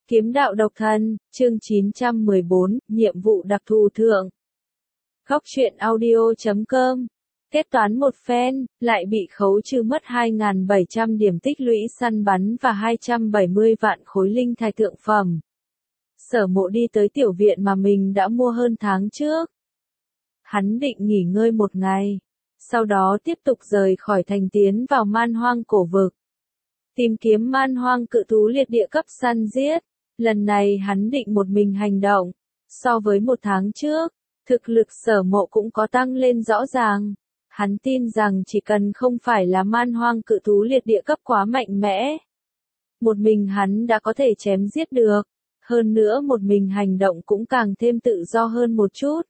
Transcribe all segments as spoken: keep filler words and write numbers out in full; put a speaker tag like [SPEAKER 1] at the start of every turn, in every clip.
[SPEAKER 1] Kiếm đạo độc thân, chương chín trăm mười bốn, nhiệm vụ đặc thù thượng. Góc truyện audio chấm com. Kết toán một phen, lại bị khấu trừ mất hai nghìn bảy trăm điểm tích lũy săn bắn và hai trăm bảy mươi vạn khối linh thạch thượng phẩm. Sở Mộ đi tới tiểu viện mà mình đã mua hơn tháng trước. Hắn định nghỉ ngơi một ngày, sau đó tiếp tục rời khỏi thành tiến vào man hoang cổ vực. Tìm kiếm man hoang cự thú liệt địa cấp săn giết. Lần này hắn định một mình hành động. So với một tháng trước, thực lực Sở Mộ cũng có tăng lên rõ ràng. Hắn tin rằng chỉ cần không phải là man hoang cự thú liệt địa cấp quá mạnh mẽ, một mình hắn đã có thể chém giết được. Hơn nữa một mình hành động cũng càng thêm tự do hơn một chút.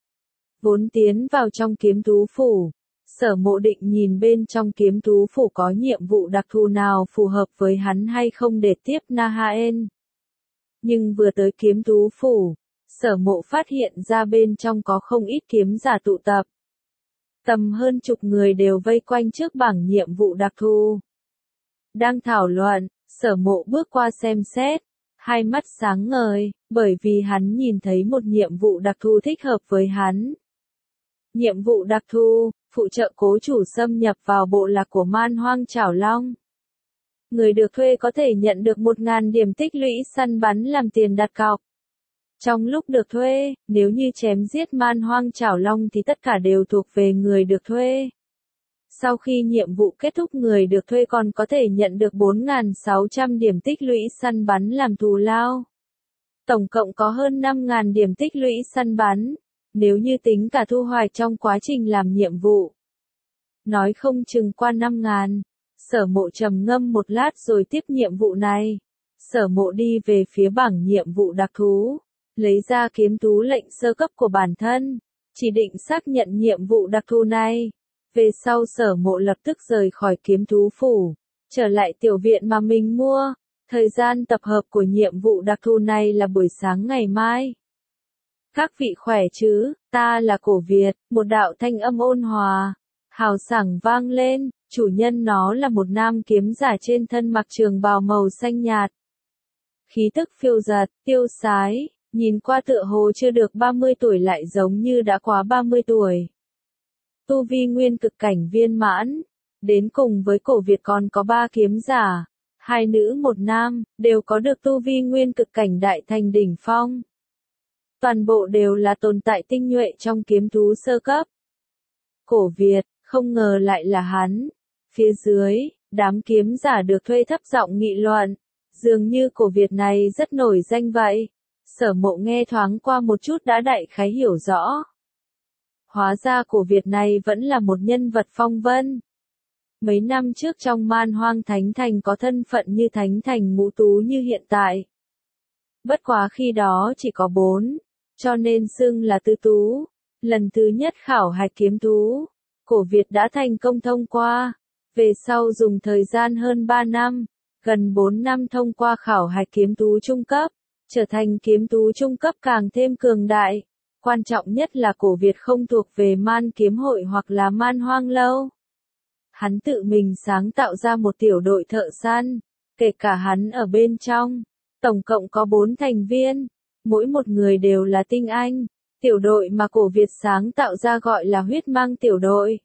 [SPEAKER 1] Vốn tiến vào trong kiếm thú phủ, Sở Mộ định nhìn bên trong kiếm thú phủ có nhiệm vụ đặc thù nào phù hợp với hắn hay không để tiếp Nahaen. Nhưng vừa tới kiếm thú phủ, Sở Mộ phát hiện ra bên trong có không ít kiếm giả tụ tập. Tầm hơn chục người đều vây quanh trước bảng nhiệm vụ đặc thù. Đang thảo luận, Sở Mộ bước qua xem xét, hai mắt sáng ngời, bởi vì hắn nhìn thấy một nhiệm vụ đặc thù thích hợp với hắn. Nhiệm vụ đặc thù, phụ trợ cố chủ xâm nhập vào bộ lạc của man hoang chảo long. Người được thuê có thể nhận được một nghìn điểm tích lũy săn bắn làm tiền đặt cọc. Trong lúc được thuê, nếu như chém giết man hoang chảo long thì tất cả đều thuộc về người được thuê. Sau khi nhiệm vụ kết thúc, người được thuê còn có thể nhận được bốn nghìn sáu trăm điểm tích lũy săn bắn làm thù lao. Tổng cộng có hơn năm nghìn điểm tích lũy săn bắn, nếu như tính cả thu hoạch trong quá trình làm nhiệm vụ. Nói không chừng qua năm nghìn. Sở Mộ trầm ngâm một lát rồi tiếp nhiệm vụ này. Sở Mộ đi về phía bảng nhiệm vụ đặc thú, lấy ra kiếm thú lệnh sơ cấp của bản thân, chỉ định xác nhận nhiệm vụ đặc thù này. Về sau Sở Mộ lập tức rời khỏi kiếm thú phủ, trở lại tiểu viện mà mình mua. Thời gian tập hợp của nhiệm vụ đặc thù này là buổi sáng ngày mai. Các vị khỏe chứ, ta là Cổ Việt, một đạo thanh âm ôn hòa, hào sảng vang lên. Chủ nhân nó là một nam kiếm giả trên thân mặc trường bào màu xanh nhạt. Khí tức phiêu dật, tiêu sái, nhìn qua tựa hồ chưa được ba mươi tuổi lại giống như đã quá ba mươi tuổi. Tu vi nguyên cực cảnh viên mãn, đến cùng với Cổ Việt còn có ba kiếm giả, hai nữ một nam, đều có được tu vi nguyên cực cảnh đại thành đỉnh phong. Toàn bộ đều là tồn tại tinh nhuệ trong kiếm thú sơ cấp. Cổ Việt, không ngờ lại là hắn. Phía dưới, đám kiếm giả được thuê thấp giọng nghị luận, dường như Cổ Việt này rất nổi danh vậy. Sở Mộ nghe thoáng qua một chút đã đại khái hiểu rõ. Hóa ra Cổ Việt này vẫn là một nhân vật phong vân. Mấy năm trước trong man hoang thánh thành có thân phận như thánh thành ngũ tú như hiện tại. Bất quá khi đó chỉ có bốn, cho nên xưng là tứ tú. Lần thứ nhất khảo hạch kiếm thú, Cổ Việt đã thành công thông qua. Về sau dùng thời gian hơn ba năm, gần bốn năm thông qua khảo hạch kiếm thú trung cấp, trở thành kiếm thú trung cấp càng thêm cường đại. Quan trọng nhất là Cổ Việt không thuộc về man kiếm hội hoặc là man hoang lâu. Hắn tự mình sáng tạo ra một tiểu đội thợ săn, kể cả hắn ở bên trong. Tổng cộng có bốn thành viên, mỗi một người đều là tinh anh. Tiểu đội mà Cổ Việt sáng tạo ra gọi là huyết mang tiểu đội.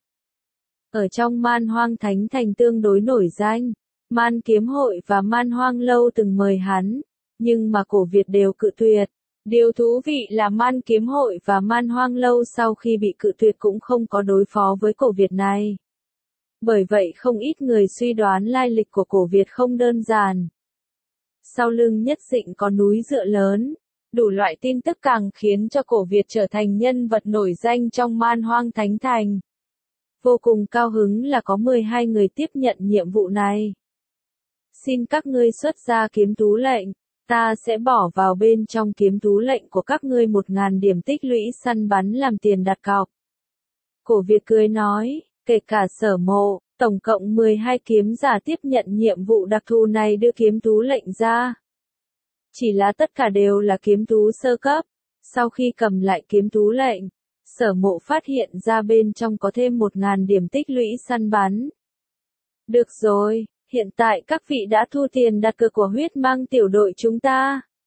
[SPEAKER 1] Ở trong man hoang thánh thành tương đối nổi danh, man kiếm hội và man hoang lâu từng mời hắn, nhưng mà Cổ Việt đều cự tuyệt. Điều thú vị là man kiếm hội và man hoang lâu sau khi bị cự tuyệt cũng không có đối phó với Cổ Việt này. Bởi vậy không ít người suy đoán lai lịch của Cổ Việt không đơn giản. Sau lưng nhất định có núi dựa lớn, đủ loại tin tức càng khiến cho Cổ Việt trở thành nhân vật nổi danh trong man hoang thánh thành. Vô cùng cao hứng là có mười hai người tiếp nhận nhiệm vụ này. Xin các ngươi xuất ra kiếm thú lệnh, ta sẽ bỏ vào bên trong kiếm thú lệnh của các ngươi một nghìn điểm tích lũy săn bắn làm tiền đặt cọc. Cổ Việt cười nói, kể cả Sở Mộ, tổng cộng mười hai kiếm giả tiếp nhận nhiệm vụ đặc thù này đưa kiếm thú lệnh ra. Chỉ là tất cả đều là kiếm thú sơ cấp. Sau khi cầm lại kiếm thú lệnh, Sở Mộ phát hiện ra bên trong có thêm một nghìn điểm tích lũy săn bắn. Được rồi, hiện tại các vị đã thu tiền đặt cược của huyết mang tiểu đội chúng ta.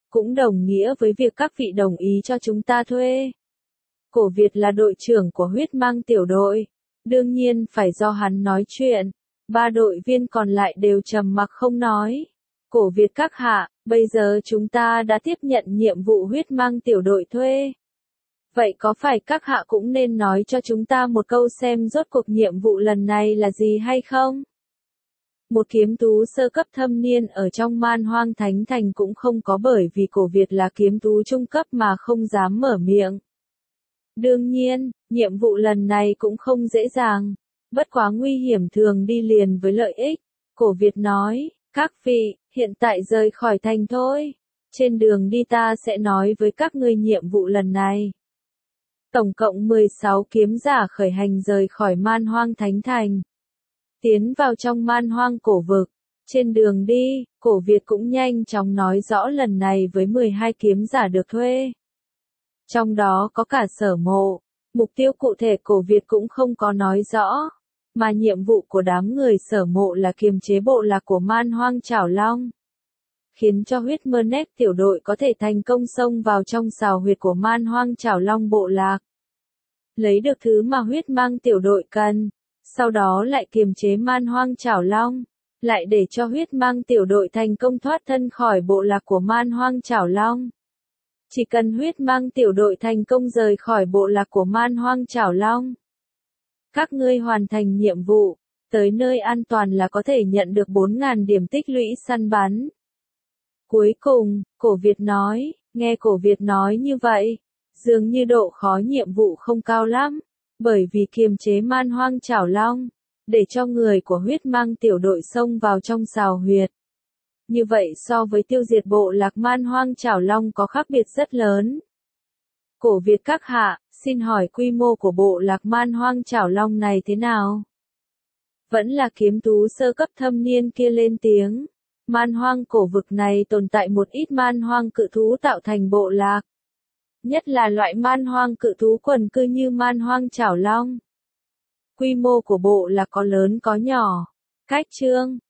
[SPEAKER 1] cũng đồng nghĩa với việc các vị đồng ý cho chúng ta thuê. Cổ Việt là đội trưởng của huyết mang tiểu đội, đương nhiên phải do hắn nói chuyện, ba đội viên còn lại đều trầm mặc không nói. Cổ Việt các hạ, bây giờ chúng ta đã tiếp nhận nhiệm vụ huyết mang tiểu đội thuê. Vậy có phải các hạ cũng nên nói cho chúng ta một câu xem rốt cuộc nhiệm vụ lần này là gì hay không? Một kiếm tú sơ cấp thâm niên ở trong Man Hoang Thánh Thành cũng không có, bởi vì Cổ Việt là kiếm tú trung cấp mà không dám mở miệng. Đương nhiên, nhiệm vụ lần này cũng không dễ dàng, bất quá nguy hiểm thường đi liền với lợi ích. Cổ Việt nói, các vị, hiện tại rời khỏi thành thôi. Trên đường đi ta sẽ nói với các ngươi nhiệm vụ lần này. Tổng cộng mười sáu kiếm giả khởi hành rời khỏi Man Hoang Thánh Thành, tiến vào trong Man Hoang cổ vực. Trên đường đi, Cổ Việt cũng nhanh chóng nói rõ lần này với mười hai kiếm giả được thuê. Trong đó có cả Sở Mộ, mục tiêu cụ thể Cổ Việt cũng không có nói rõ, mà nhiệm vụ của đám người Sở Mộ là kiềm chế bộ lạc của Man Hoang Chảo Long, khiến cho huyết mơ nét tiểu đội có thể thành công xông vào trong sào huyệt của Man Hoang Chảo Long bộ lạc, lấy được thứ mà huyết mang tiểu đội cần, sau đó lại kiềm chế Man Hoang Chảo Long, lại để cho huyết mang tiểu đội thành công thoát thân khỏi bộ lạc của Man Hoang Chảo Long. Chỉ cần huyết mang tiểu đội thành công rời khỏi bộ lạc của Man Hoang Chảo Long, các ngươi hoàn thành nhiệm vụ, tới nơi an toàn là có thể nhận được bốn nghìn điểm tích lũy săn bắn. Cuối cùng, Cổ Việt nói, nghe Cổ Việt nói như vậy, dường như độ khó nhiệm vụ không cao lắm, bởi vì kiềm chế Man Hoang Chảo Long, để cho người của huyết mang tiểu đội xông vào trong sào huyệt. Như vậy so với tiêu diệt bộ lạc Man Hoang Chảo Long có khác biệt rất lớn. Cổ Việt các hạ, xin hỏi quy mô của bộ lạc Man Hoang Chảo Long này thế nào? Vẫn là kiếm tú sơ cấp thâm niên kia lên tiếng. Man Hoang cổ vực này tồn tại một ít Man Hoang cự thú tạo thành bộ lạc. Nhất là loại Man Hoang cự thú quần cư như Man Hoang Chảo Long. Quy mô của bộ lạc có lớn có nhỏ. Cách chương